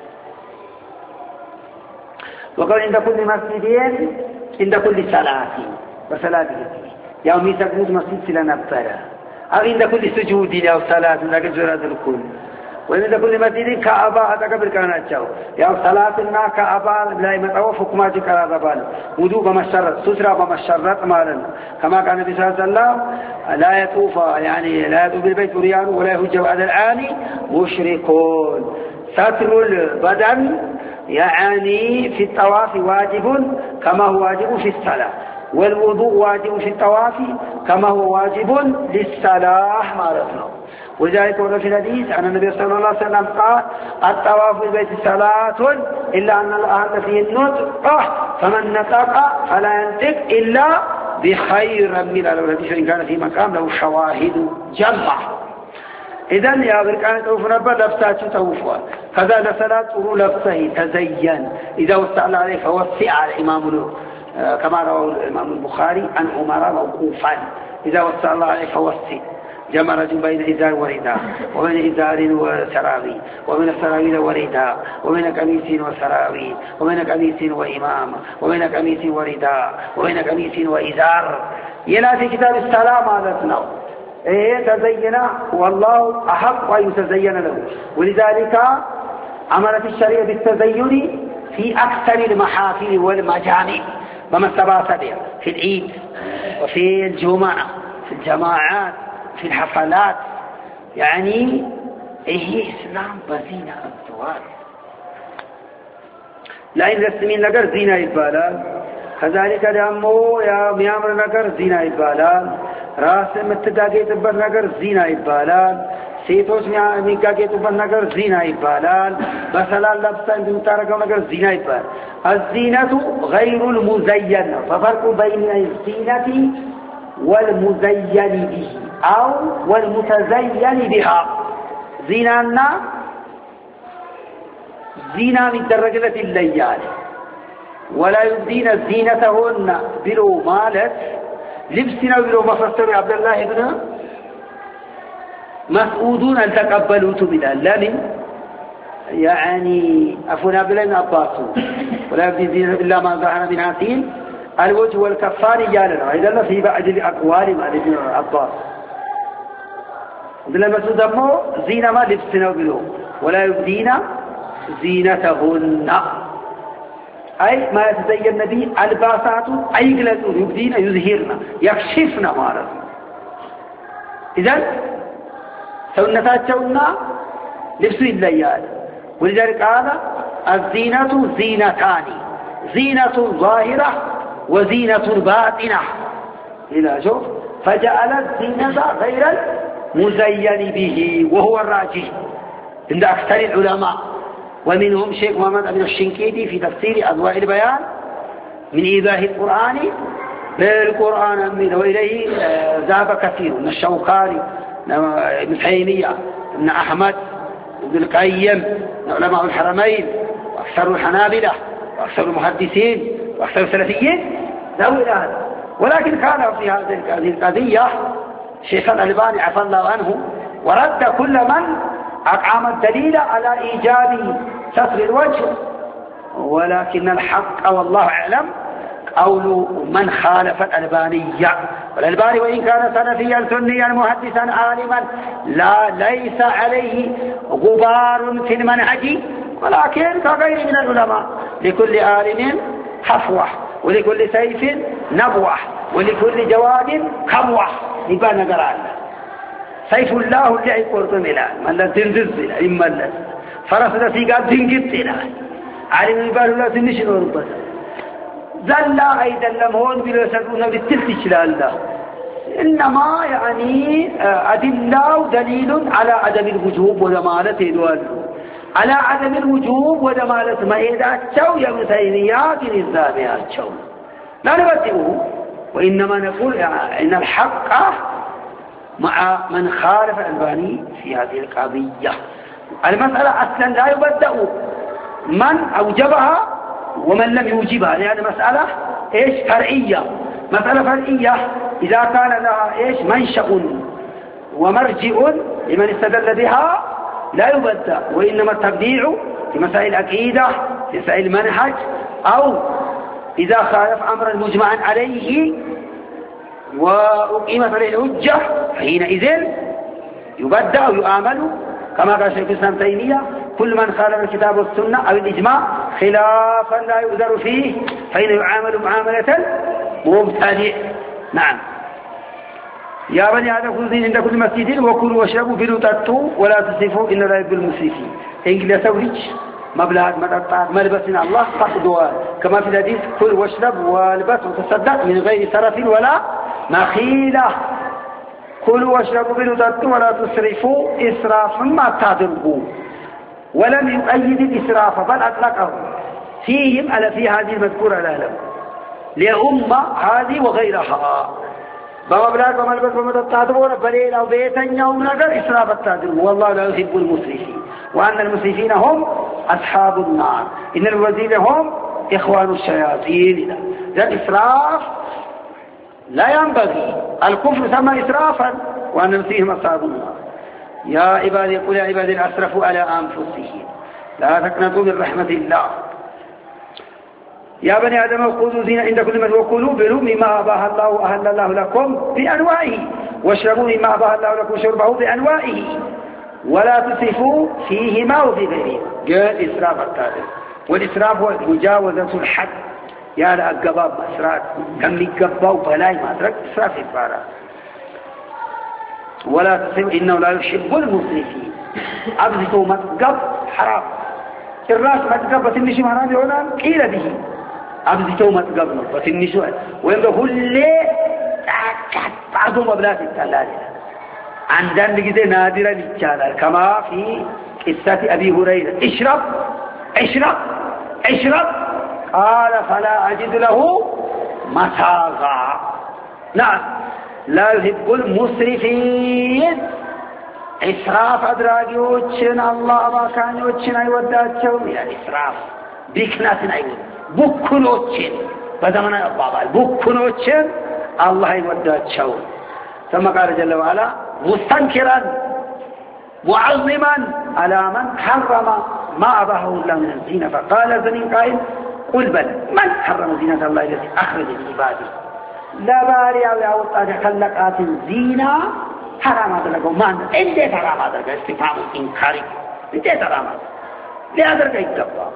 وقال عند كل مسجد عند كل صلاة وصلاة يوم يسجد مسجد سلنا بفرا أو عند كل سجود أو صلاة لكن جراد الكل وعند كل مسجد كعبة أتكبر كانت جاو يا صلاة النا كعبة لا يمتوف حكمات كعبة بال وضوء بمشرط سترة بمشرط مالنا كما كان النبي صلى الله عليه وسلم لا يطوف يعني لا يطوف بالبيت ريان ولا يهج بعد الآن مشركون ستر البدن يعني في الطواف واجب كما هو واجب في الصلاة والوضوء واجب في الطواف كما هو واجب للصلاة مالتنا وذلك ورد في الحديث أن النبي صلى الله عليه وسلم قال الطواف في البيت صلاة إلا أن الأهل فيه النطق فمن نطق فلا ينطق إلا بخير من الحديث إن كان في مقام له شواهد جمع إذن يا بركان توفوا نبا لبسات توفوا كذا لصلاة أولو لبسه تزين إذا وسأل عليه فوسع على الإمام كما رواه الإمام البخاري عن عمر موقوفا إذا وسأل عليه فوسع جمع رجل بين إزار ورداء وبين إزار وسراويل وبين السراويل ورداء وبين قميص وسراويل وبين قميص وإمام وبين قميص ورداء وبين قميص وإزار يلا في كتاب السلام هذا تناو إيه تزينا والله أحق أن يتزين له ولذلك عملت الشريعة بالتزين في أكثر المحافل والمجامع وما استباس به في العيد وفي الجمعة في الجماعات في الحفلات يعني إيه إسلام بزينة الزواج لا إن رسمين نقر زينة إبالال كذلك دامو يا ميامر نقر زينة إبالال راس متداقيت بر نقر زينة إبالال سيتوش ميقاقيت بر نقر زينة إبالال بسلال لبسان بمتارقوا نقر زينة إبال الزينة غير المزين ففرق بين الزينة والمزين به أو والمتزين بها زينة زينة من درجة الليال ولا يبدين زينتهن بلو مالت لبسنا بلو مفسر عبد الله بن مسعودون أن تقبلوا من اللمن يعني أفونا بلين أباسو ولا يبدي زينة إلا ما ظهر من عسين الوجه والكفار يالنا إذا في بعض الأقوال ما ابن عباس عبد الله مسعود أمو زينة ما لبسنا بلو ولا يبدين زينتهن أي ما يتزين النبي الباسات أي قلتون يبدين يظهرن يكشفن مارس إذن سنتات شونا لبسوا الليال ولذلك قال الزينة زينتان زينة ظاهرة وزينة باطنة إلى شوف فجعل الزينة غير المزين به وهو الراجح عند أكثر العلماء ومنهم شيخ محمد بن الشنكيدي في تفسير أضواء البيان من إيضاح القرآن بالقرآن من وإليه ذهب كثير من الشوكاني ابن تيمية ابن أحمد ابن القيم علماء الحرمين وأكثر الحنابلة وأكثر المحدثين وأكثر السلفيين ذهبوا إلى هذا ولكن كان في هذه القضية شيخ الألباني عفى الله عنه ورد كل من أقام الدليل على إيجاب ستر الوجه ولكن الحق والله أعلم قول من خالف الألبانية والألباني وإن كان سلفيا سنيا محدثا عالما لا ليس عليه غبار في المنهج ولكن كغير من العلماء لكل عالم حفوة ولكل سيف نبوة ولكل جواد كبوة يبان قرآن سيف الله اللي يقول ملان من لا تنزل إما الله فرس الذي قال تنقط إلان عالم يبان الله تنشن وربط زلا أيضا لم هون بلا سرون بالتلتش لله إنما يعني أدلة دليل على عدم الوجوب ودمالة دوال على عدم الوجوب ودمالة ما إذا أتشو يا ابن تيمية الإسلامية أتشو لا نبتئه وإنما نقول إن الحق مع من خالف الألباني في هذه القضية. المسألة أصلا لا يبدأ من أوجبها ومن لم يوجبها، لأن مسألة إيش فرعية، مسألة فرعية إذا كان لها إيش منشأ ومرجع لمن استدل بها لا يبدأ، وإنما التبديع في مسائل العقيدة في مسائل المنهج، أو إذا خالف أمرا مجمعا عليه وأقيمت عليه الحجة حينئذ يبدأ ويؤامل، كما قال شيخ الإسلام تيمية كل من خالف الكتاب والسنة أو الإجماع خلافا لا يؤذر فيه فإن يعامل معاملة مبتدئ. نعم. يا بني آدم خذوا عند كل مسجد وكلوا واشربوا بلوا تطوا ولا تسرفوا إن لا يحب المسرفين. إنجل سوريج مبلغ مدطات ملبسنا الله قصدوا كما في الحديث كل واشرب والبس وتصدق من غير سرف ولا مخيلة. كلوا واشربوا بلوا تطوا ولا تسرفوا إسرافا ما تعذروا، ولم يؤيد الإسراف بل أطلقه فيهم على في هذه المذكورة الألم لأمة هذه وغيرها بمبلغ وملبس ومتطادرون بليل أو بيتن يوم نقر إسراف التادرون، والله لا يحب المسرفين، وأن المسرفين هم أصحاب النار، إن الوزين هم إخوان الشياطين. ذا الإسراف لا ينبغي، الكفر سمى إسرافا، وأن المسرفين أصحاب النار. يا عبادي قل يا عبادي أسرفوا على أنفسهم لا تقنطوا من رحمة الله. يا بني آدم خذوا زينة عند كل من وكلوا بلوا مما أباح الله وأهل الله لكم بأنواعه واشربوا مما أباح الله لكم شربه بأنواعه ولا تسرفوا فيهما وفي غيرهما. قال إسراف التالي، والإسراف هو مجاوزة الحد. يا لأقباب مسرات كم يقبوا بلاي ما أدرك إسراف إفارة. ولا تسرفوا إنه لا يحب المسرفين. أبزتوا متقب حرام، الراس متقب بتنشي حرام يقولون قيل به أبزتوا متقبنا بتنشي ويبدأ كل بعضهم أبلاد الثلاثة عندنا كده نادرا للجالة كما في قصة أبي هريرة اشرب اشرب اشرب قال فلا أجد له مساغا. نعم. لا يحب المسرفين. إسراف أدراجوتشن الله ما كان يوتشن أيوداتشون يعني إسراف بكناتن أيود بكنوتشن بدمنا أبابال بكنوتشن الله أيوداتشون. ثم قال جل وعلا مستنكرا معظما على من حرم ما أباحه الله من الزينة فقال زمين قائل قل بل من حرم زينة الله التي أخرج لعباده لا باري أو أوطاك خلقات الزينة حرام هذا لكم ما عندك انت حرام هذا لك استفهام إنكاري انت حرام هذا لهذا لك يتبع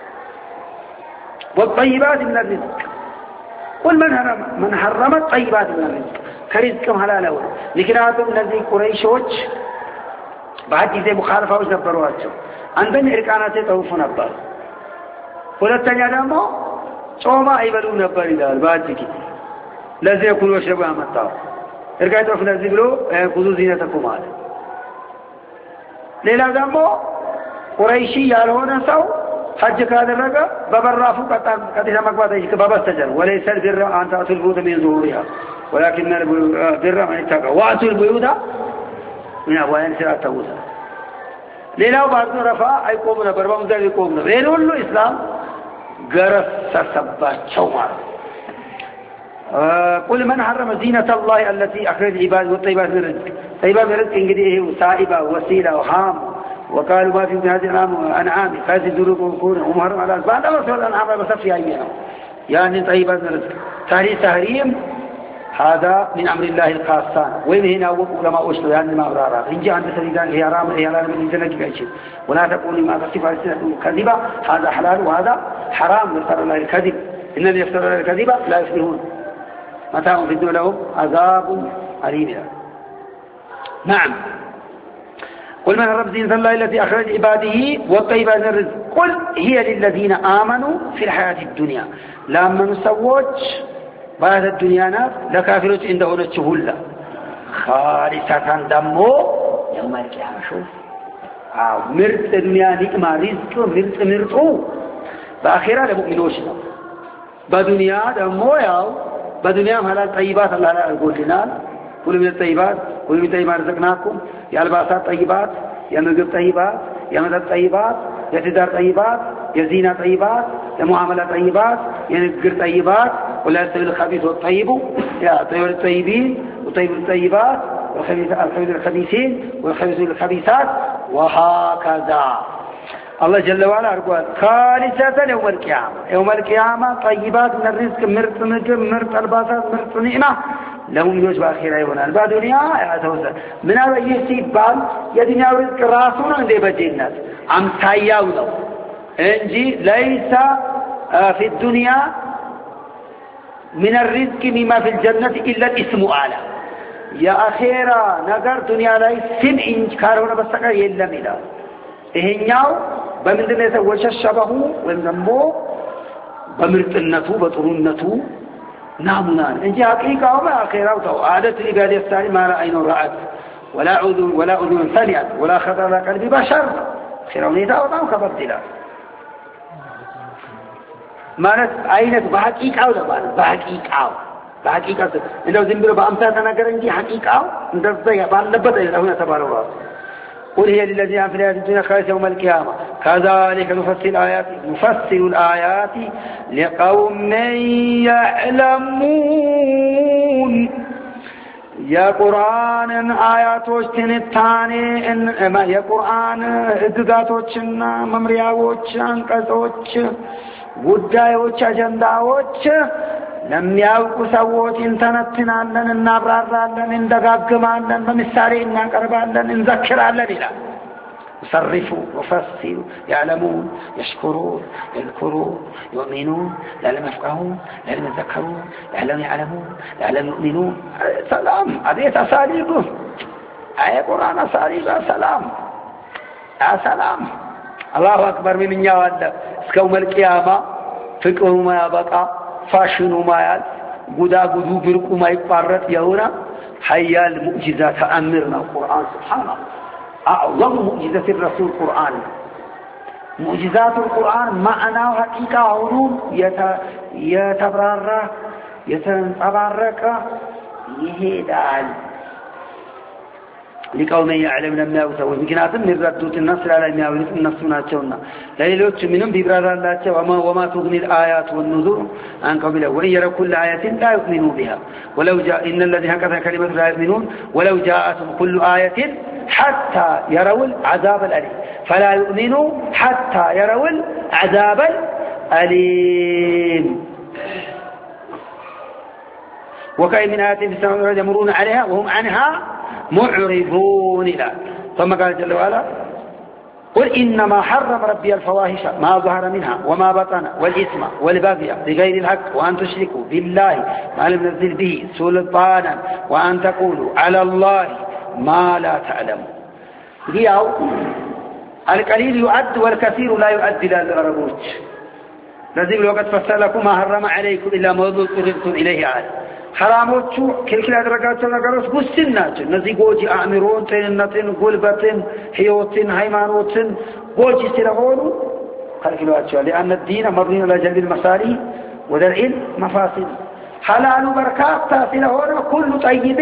والطيبات من الرزق قل من حرم من حرم الطيبات من الرزق كرزقهم حلاله. لكن هذا الذي قريشوች بعد ጊዜ مخالفاዎች ነበሯቸው። አንደኛ እርቃናቸው ጠውፉ ነበር፣ ሁለተኛ ደግሞ ጾማ አይበሉ ነበር ይላል ባድ ጊዜ። ለዚህ ኩሉ ወሸባ ያመጣው እርቃይ ጠውፍ ለዚህ ብሎ ብዙ ዚነተኩም አለ። ሌላ ደግሞ ቁረይሺ ያልሆነ ሰው ሐጅ ካደረገ በበራፉ ቀጣም ቀጥታ መግባት አይችልም በበስተጀርባ وليس البر أن تأتوا البيوت من ظهورها ولكن البر من اتقى وأتوا البيوت من أبوابها سرات توسع. ሌላው ባርዶ ረፋ አይቆም ነበር በመንገድ ይቆም ነበር። ይሄ ሁሉ እስላም ገረሰሰባቸው ማለት። قل من حرم زينة الله التي أخرج العباد والطيبات من الرزق. طيبات من الرزق እንግዲህ ይሄ ሳኢባ ወሲላ وهام وقالوا ما في هذه الأنعام هذه الذنوب وكون ومحرم على بعض أمر الأنعام بصفي أيها يعني طيبات من الرزق. تحريم تحريم هذا من أمر الله الخاصان وين هنا علماء أشتوا يعني ما أبرارات إن جاء عند سيدان هي حرام هي حلال من الجنة بعيشين ولا تقولوا ما تصف السنة كذبة هذا حلال وهذا حرام يفتر الله الكذب إن الذي يفتر الله الكذبة لا يفلحون متاع في الدنيا لهم عذاب أليم. نعم. قل من حرم زينة الله التي أخرج عباده والطيبات من الرزق قل هي للذين آمنوا في الحياة الدنيا لما نسوج بعد الدنيا ناس لكافرون عنده نتشهلا خالصة دمو يوم القيامة. شوف آه مرت الدنيا نعمة رزق مرت مرتو بآخرة لمؤمنوش بدنيا دمو ياو بدنيا حلال طيبات الله يقول لنا كل من الطيبات كل من الطيبات رزقناكم يا الباسات طيبات يا مجد طيبات يا مدد طيبات يا تدار طيبات يا زينة طيبات يا معاملة طيبات يا نذكر طيبات ولا يستوي الخبيث والطيب يا طيب الطيبين وطيب الطيبات والخبيث الخبيثين والخبيث الخبيثات وهكذا الله جل وعلا قال خالصة يوم القيامة يوم القيامة طيبات من الرزق مرت مجب مرت الباسات مرت نعمة لهم يوجب آخرة يونا البعد دنيا يتوسل من هذا يسيبان يدنيا رزق راسونا عند بجنات عم سياولو انجي ليس في الدنيا من الرزق مما في الجنة إلا الاسم أعلى يا أخيرا نقر دنيا لا سم إنكارون بسكر يلا ملا إهنياو بمندن يتوش الشبه ونمو بمرتنتو بطرنتو نامنان انجي حقيقة وما أخيرا وتو عادة العبادة الثاني ما رأينا رأت ولا أذن ولا أذن ثانية ولا خطر على قلب بشر أخيرا ونيتا وطاو كبردلا مالت عينت بحقيقة ولا مالت بحقيقة بحقيقة إنه زنبرو بأمسات نقر انجي حقيقة انت تضيع بأنبت إلا هنا تبار الله قل هي للذين في الآيات الدنيا خالصة يوم القيامة كذلك نفصل الآيات نفصل الآيات لقوم يعلمون يا قرآن آياتوችን ታኔ يا قرآن ህግጋቶችና መምሪያዎች አንቀጾች ጉዳዮች አጀንዳዎች ለሚያውቁ ሰዎች እንተነትናለን እናብራራለን እንደጋግማለን በምሳሌ እናቀርባለን እንዘክራለን ይላል يصرفوا وفصلوا يعلمون يشكرون يذكرون يؤمنون لعلم يفقهون لعلم يذكرون لعلم يعلمون لعلم يؤمنون سلام هذه أساليبه أي قرآن أساليب سلام يا سلام الله أكبر من يوالد اسكوم القيامة فقه ما يبقى فاشن ما يال قدا قدو برق ما يقارت يهونا حيال مؤجزات أمرنا القرآن سبحان الله أعظم مؤجزة الرسول القرآن مؤجزات القرآن معناه حقيقة علوم يتبرر يتبرك يهدال لقوم يعلم لما يوسوا مكناتهم من ردوت النصر على المياوليس النصر ناتشونا ليلوت منهم ببرار الله وما, وما تغني الآيات والنذور عن قبله وإن يروا كل آية لا يؤمنوا بها ولو جاء إن الذين هكذا كلمة لا يؤمنون ولو جاءتهم كل آية حتى يروا العذاب الأليم فلا يؤمنوا حتى يروا العذاب الأليم وكأي من آيات في السماء يمرون عليها وهم عنها معرضون لا ثم قال جل وعلا قل إنما حرم ربي الفواحش ما ظهر منها وما بطن والإثم والبغي بغير الحق وأن تشركوا بالله ما لم ينزل به سلطانا وأن تقولوا على الله ما لا تعلمون رياو القليل يؤد والكثير لا يؤدي إلى الربوج لذلك وقد فصل لكم ما حرم عليكم إلا ما اضطررتم إليه عاد حراموቹ ክልክል ያደረጋቸው ነገሮች ውስን ናቸው እነዚህ ጎጂ አእምሮን ጤንነትን ጉልበትን ህይወትን ሃይማኖትን ጎጂ ስለሆኑ ከልክሏቸዋል لأن الدين مبني على جلب المصالح ودرء المفاسد حلال بركات ስለሆነ كل طيب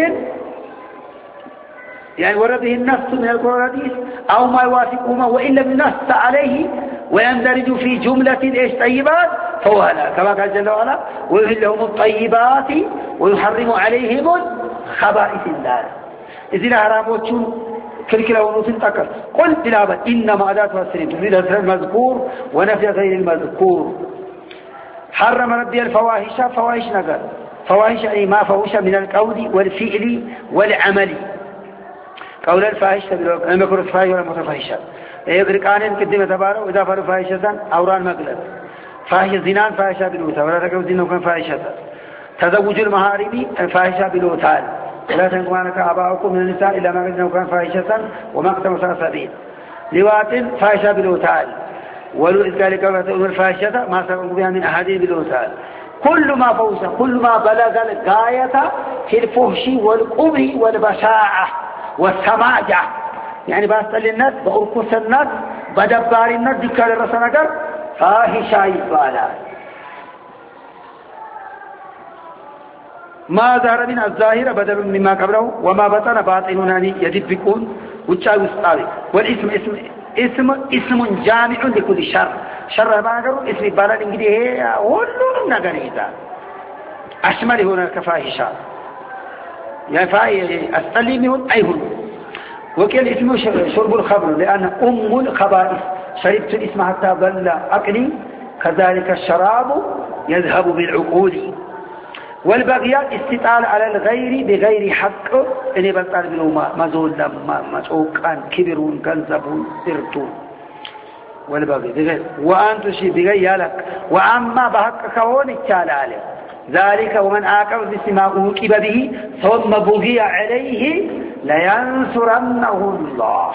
يعني ورده النص من القرآن أو ما يوافقهما وإن لم ينص عليه ويندرج في جملة إيش طيبات فهو هذا كما قال جل وعلا ويحل لهم الطيبات ويحرم عليهم الخبائث النار إذن حراموቹን ክልክለውኑትን ጠቀስ قل بلابد إنما أداة السرين تفيد المذكور ونفي غير المذكور حرم ربي الفواحش فواحش نقل فواحش أي ما فوش من القول والفعل والعمل قول الفاحشة المكروه الفاحشة والمتفاحشة يقرقانين قدم تبارو إذا فعلوا فاحشة أوران مقلد فاحشة زنان فاحشة بالوتا ولا تقربوا الزنا وكان فاحشة تزوج المهارم فاحشة بالوتال لا تنكوا عنك آباؤكم من النساء إلا ما قدنا وكان فاحشة وما قدم سبيل لوات فاحشة بالوتال ولو إذ قال لكم الفاحشة ما سبقوا بها من أحاديث بالوتال كل ما فوز كل ما بلغ الغاية في الفحش والقبح والبشاعة والسماجة يعني باستل الناس بأركس الناس بدبار الناس ذكر الرسول نقر فاحشة يبالا ما ظهر من الظاهر بدل مما قبله وما بطن باطننا يدبقون وجاء وسطاوي والاسم اسم اسم اسم جامع لكل شر شر ما قالوا اسم بالغ እንግዲህ ሁሉንም ነገር ይዛል أشمل هنا كفاحشة يفاي أستلم يهون أيهون وكل اسمه شرب الخمر لأن أم الخبائث شربت الاسم حتى ضل عقلي كذلك الشراب يذهب بالعقول والبغي استطال على الغير بغير حق إن يبطل بلو مزول لما مسوقان كبرون كنزبون سرتون والبغي بغير وأن تشي بغير يالك وأما بحق كون التالي عليه ذلك ومن عاقب بما عوقب به ثم بغي عليه لينصرنه الله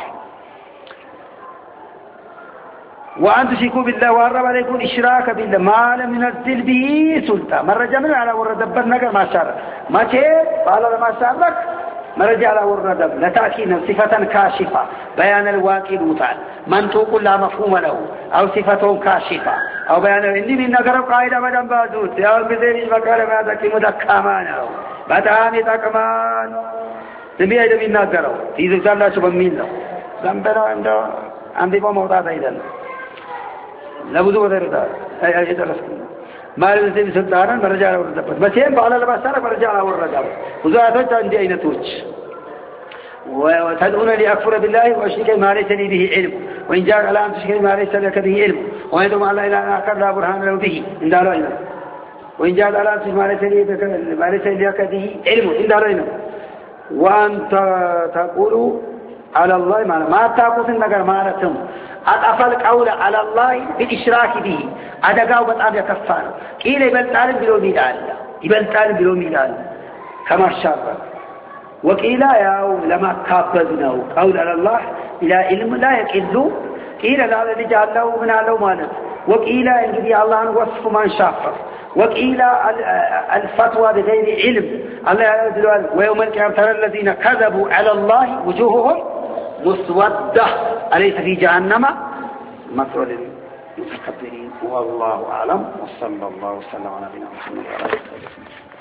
وأن تشركوا بالله وهرب عليكم الإشراك بالله ما لم ينزل به سلطان من رجع منه على ورد دبر نقر ما شاء ما شيء قال ما شاء لك من رجع على ورد دبر لتأكيد صفة كاشفة بيان الواقع وتعالى منطوق لا مفهوم له أو صفة كاشفة أو بيان إني من نقر قائدة مدن بازوت يا بذير المقال ما ذكي مدكامان بدعامي تكمان تبيه إذا من نقره في ذلك الله سبحانه له لنبرا عنده عندي بموضع أيضا لابد ودردا أي أي درسنا ما لازم سلطانا مرجع على ورد دبر بس يوم بعلا لباسنا مرجع على ورد دبر وزادت عندي أين توج وتدعون لأكفر بالله وأشرك ما ليس لي به علم وإن جاء على أن تشرك ما ليس لك به علم ويدعو على إله آخر لا برهان له به إن دارنا وإن جاء على أن تشرك ما ليس لي ما ليس لك به علم إن دارنا وأنت تقول على الله ما تقول النجار ما رتم أطفى القول على الله بالإشراك به أدقاو بطعب يكفار قيل يبلتال بلو ميلال يبلتال بلو ميلال كما الشر وقيل ياو لما كابدناه قول على الله إلى علم لا يقل قيل لا رجال له من له مالك وقيل إن الله وصف من شافر وقيل الفتوى بغير علم الله يقول ويوم القيامة ترى الذين كذبوا على الله وجوههم مسودة أليس في جهنم مثل المتكبرين والله أعلم وصلى الله وسلم على نبينا محمد وعلى آله وصحبه